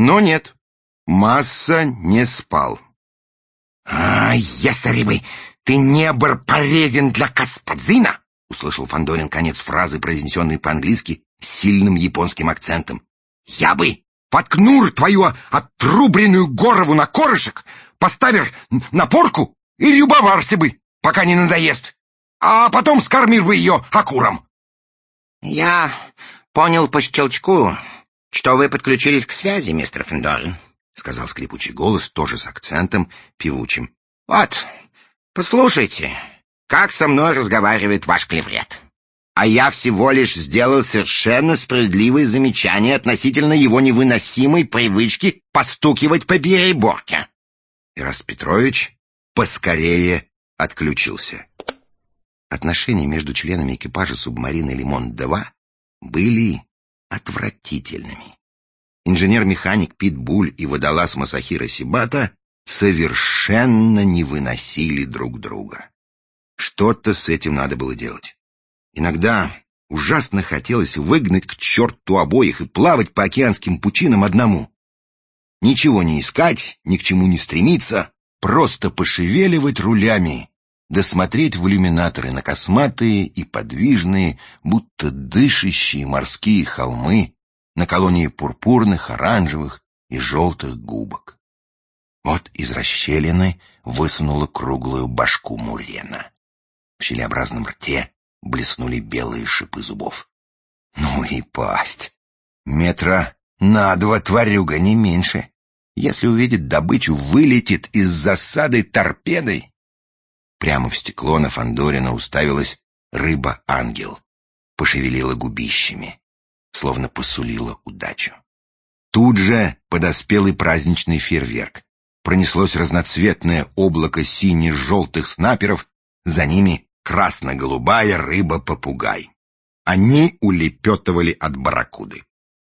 Но нет, Масса не спал. Если бы ты не был полезен для господина, услышал Фандорин конец фразы, произнесенной по-английски с сильным японским акцентом, я бы подкнул твою отрубленную голову на корышек, поставил на порку и любовался бы, пока не надоест, а потом скормил бы ее окуром. Я понял по щелчку, что вы подключились к связи, мистер Фандорин, сказал скрипучий голос, тоже с акцентом певучим. Вот, послушайте, как со мной разговаривает ваш клеврет. А я всего лишь сделал совершенно справедливые замечания относительно его невыносимой привычки постукивать по переборке. Ираст Петрович поскорее отключился. Отношения между членами экипажа субмарины «Лимон-2» были отвратительными. Инженер-механик Пит Буль и водолаз Масахиро Сибата совершенно не выносили друг друга. Что-то с этим надо было делать. Иногда ужасно хотелось выгнать к черту обоих и плавать по океанским пучинам одному. Ничего не искать, ни к чему не стремиться, просто пошевеливать рулями, да смотреть в иллюминаторы на косматые и подвижные, будто дышащие морские холмы, на колонии пурпурных, оранжевых и желтых губок. Вот из расщелины высунула круглую башку мурена. В щелеобразном рте блеснули белые шипы зубов. Ну и пасть. Метра на 2 тварюга, не меньше. Если увидит добычу, вылетит из засады торпедой. Прямо в стекло на Фандорина уставилась рыба-ангел. Пошевелила губищами, словно посулила удачу. Тут же подоспел и праздничный фейерверк. Пронеслось разноцветное облако сине-желтых снаперов, за ними красно-голубая рыба-попугай. Они улепетывали от барракуды.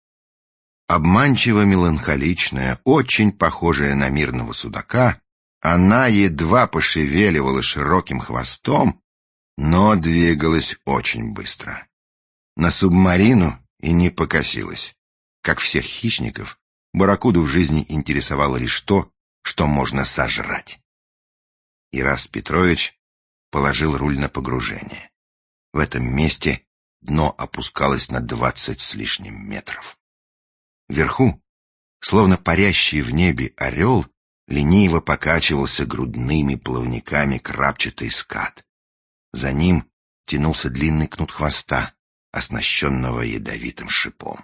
Обманчиво меланхоличная, очень похожая на мирного судака, она едва пошевеливала широким хвостом, но двигалась очень быстро. На субмарину и не покосилась. Как всех хищников, барракуду в жизни интересовало лишь то, что можно сожрать. Ираст Петрович положил руль на погружение. В этом месте дно опускалось на 20 с лишним метров. Вверху, словно парящий в небе орел, лениво покачивался грудными плавниками крапчатый скат. За ним тянулся длинный кнут хвоста, оснащенного ядовитым шипом.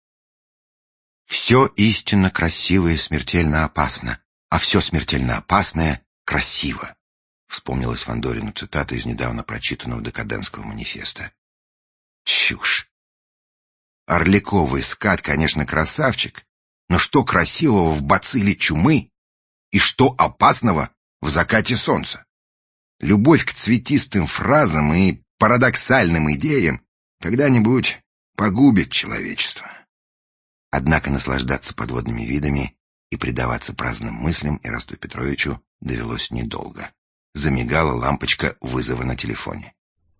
«Все истинно красивое смертельно опасно, а все смертельно опасное красиво», — вспомнилась Фандорину цитата из недавно прочитанного декадентского манифеста. Чушь. Орликовый скат, конечно, красавчик, но что красивого в бацилле чумы и что опасного в закате солнца? Любовь к цветистым фразам и парадоксальным идеям когда-нибудь погубит человечество. Однако наслаждаться подводными видами и предаваться праздным мыслям Ирасту Петровичу довелось недолго. Замигала лампочка вызова на телефоне.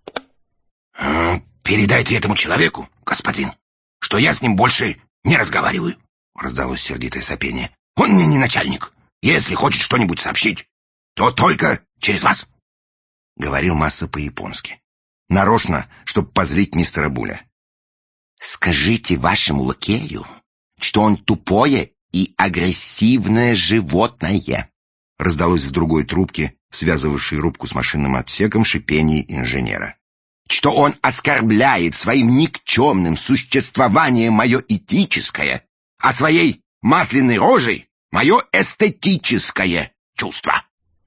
«Передайте этому человеку, господин, что я с ним больше не разговариваю», — раздалось сердитое сопение. «Он мне не начальник. Если хочет что-нибудь сообщить, то только через вас», — говорил Масса по-японски. Нарочно, чтобы позлить мистера Буля. «Скажите вашему лакею, что он тупое и агрессивное животное», — раздалось в другой трубке, связывавшей рубку с машинным отсеком, шипение инженера. «Что он оскорбляет своим никчемным существованием мое этическое, а своей масляной рожей мое эстетическое чувство».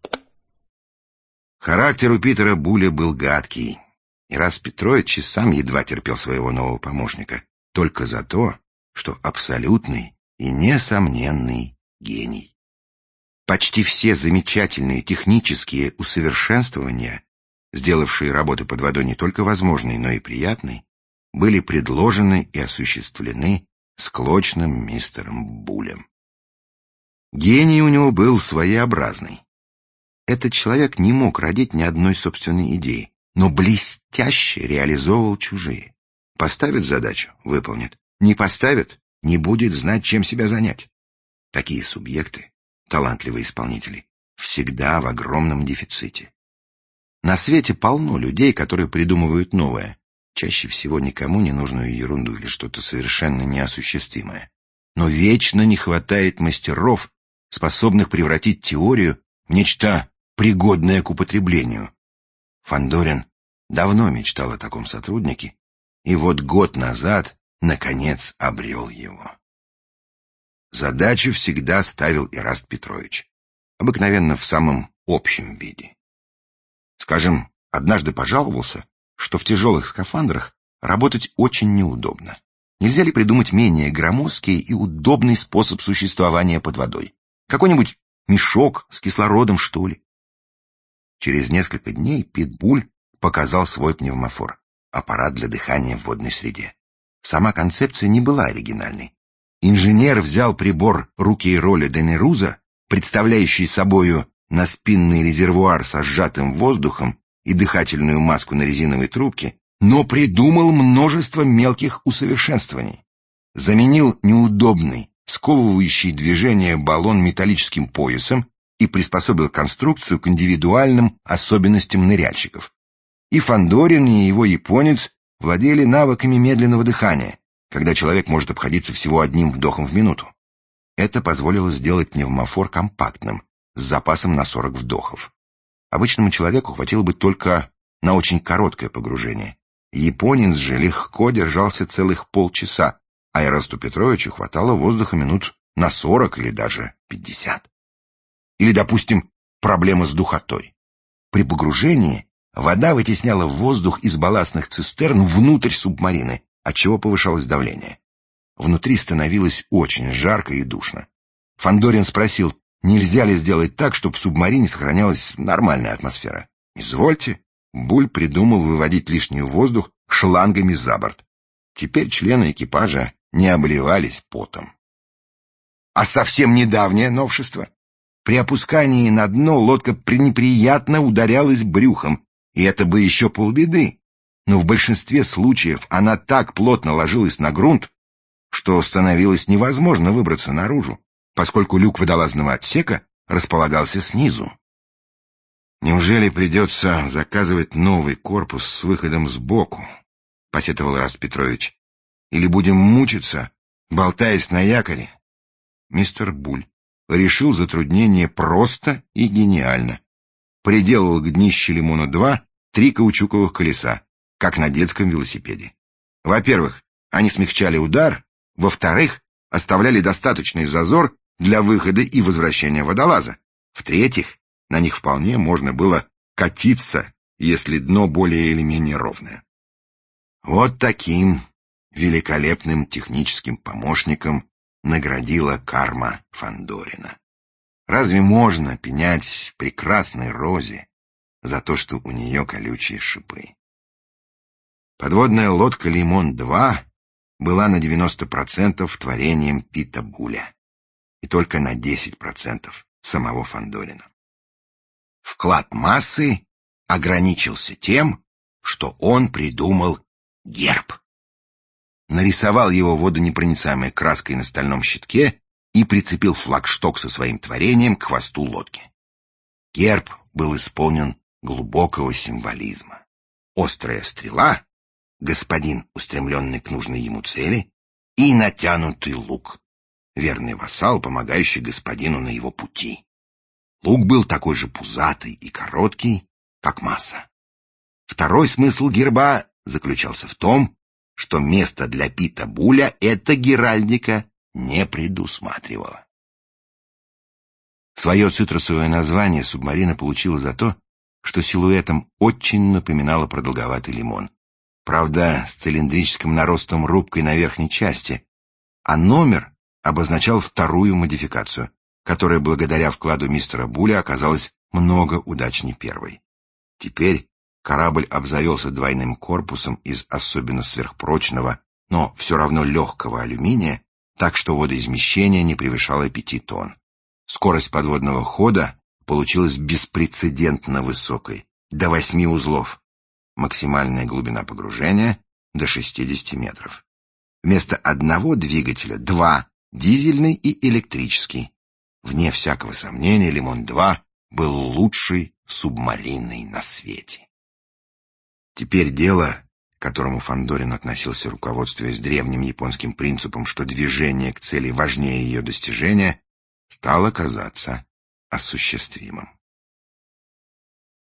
Характер у Питера Буля был гадкий. Ираст Петрович и сам едва терпел своего нового помощника, только за то, что абсолютный и несомненный гений. Почти все замечательные технические усовершенствования, сделавшие работу под водой не только возможной, но и приятной, были предложены и осуществлены склочным мистером Булем. Гений у него был своеобразный. Этот человек не мог родить ни одной собственной идеи, но блестяще реализовывал чужие. Поставит задачу — выполнит. Не поставит — не будет знать, чем себя занять. Такие субъекты, талантливые исполнители, всегда в огромном дефиците. На свете полно людей, которые придумывают новое, чаще всего никому не нужную ерунду или что-то совершенно неосуществимое. Но вечно не хватает мастеров, способных превратить теорию в нечто пригодное к употреблению. Фандорин давно мечтал о таком сотруднике, и вот год назад, наконец, обрел его. Задачу всегда ставил Ираст Петрович, обыкновенно в самом общем виде. Скажем, однажды пожаловался, что в тяжелых скафандрах работать очень неудобно. Нельзя ли придумать менее громоздкий и удобный способ существования под водой? Какой-нибудь мешок с кислородом, что ли? Через несколько дней Питбуль показал свой пневмофор, аппарат для дыхания в водной среде. Сама концепция не была оригинальной. Инженер взял прибор Рукейроля де Неруза, представляющий собою наспинный резервуар со сжатым воздухом и дыхательную маску на резиновой трубке, но придумал множество мелких усовершенствований. Заменил неудобный, сковывающий движение баллон металлическим поясом и приспособил конструкцию к индивидуальным особенностям ныряльщиков. И Фандорин, и его японец владели навыками медленного дыхания, когда человек может обходиться всего одним вдохом в минуту. Это позволило сделать пневмофор компактным, с запасом на 40 вдохов. Обычному человеку хватило бы только на очень короткое погружение. Японец же легко держался целых полчаса, а Ирасту Петровичу хватало воздуха минут на 40 или даже 50. Или, допустим, проблема с духотой. При погружении вода вытесняла воздух из балластных цистерн внутрь субмарины, отчего повышалось давление. Внутри становилось очень жарко и душно. Фандорин спросил, нельзя ли сделать так, чтобы в субмарине сохранялась нормальная атмосфера. Извольте. Буль придумал выводить лишний воздух шлангами за борт. Теперь члены экипажа не обливались потом. А совсем недавнее новшество. При опускании на дно лодка пренеприятно ударялась брюхом, и это бы еще полбеды. Но в большинстве случаев она так плотно ложилась на грунт, что становилось невозможно выбраться наружу, поскольку люк водолазного отсека располагался снизу. «Неужели придется заказывать новый корпус с выходом сбоку?» — посетовал Ираст Петрович. «Или будем мучиться, болтаясь на якоре?» Мистер Буль решил затруднение просто и гениально. Приделал к днищу «Лимона-2» 3 каучуковых колеса, как на детском велосипеде. Во-первых, они смягчали удар, во-вторых, оставляли достаточный зазор для выхода и возвращения водолаза. В-третьих, на них вполне можно было катиться, если дно более или менее ровное. Вот таким великолепным техническим помощником наградила карма Фандорина. Разве можно пенять прекрасной розе за то, что у нее колючие шипы? Подводная лодка «Лимон-2» была на 90% творением Пита Буля и только на 10% самого Фандорина. Вклад массы ограничился тем, что он придумал герб. Нарисовал его водонепроницаемой краской на стальном щитке и прицепил флагшток со своим творением к хвосту лодки. Герб был исполнен глубокого символизма. Острая стрела, господин, устремленный к нужной ему цели, и натянутый лук, верный вассал, помогающий господину на его пути. Лук был такой же пузатый и короткий, как масса. Второй смысл герба заключался в том, что место для Пита Буля эта геральдика не предусматривала. Свое цитрусовое название субмарина получила за то, что силуэтом очень напоминала продолговатый лимон. Правда, с цилиндрическим наростом рубкой на верхней части, а номер обозначал вторую модификацию, которая благодаря вкладу мистера Буля оказалась много удачней первой. Теперь корабль обзавелся двойным корпусом из особенно сверхпрочного, но все равно легкого алюминия, так что водоизмещение не превышало 5 тонн. Скорость подводного хода получилась беспрецедентно высокой, до 8 узлов. Максимальная глубина погружения — до 60 метров. Вместо одного двигателя — 2 дизельный и электрический. Вне всякого сомнения, «Лимон-2» был лучшей субмариной на свете. Теперь дело, к которому Фандорин относился, руководствуясь древним японским принципом, что движение к цели важнее ее достижения, стало казаться осуществимым.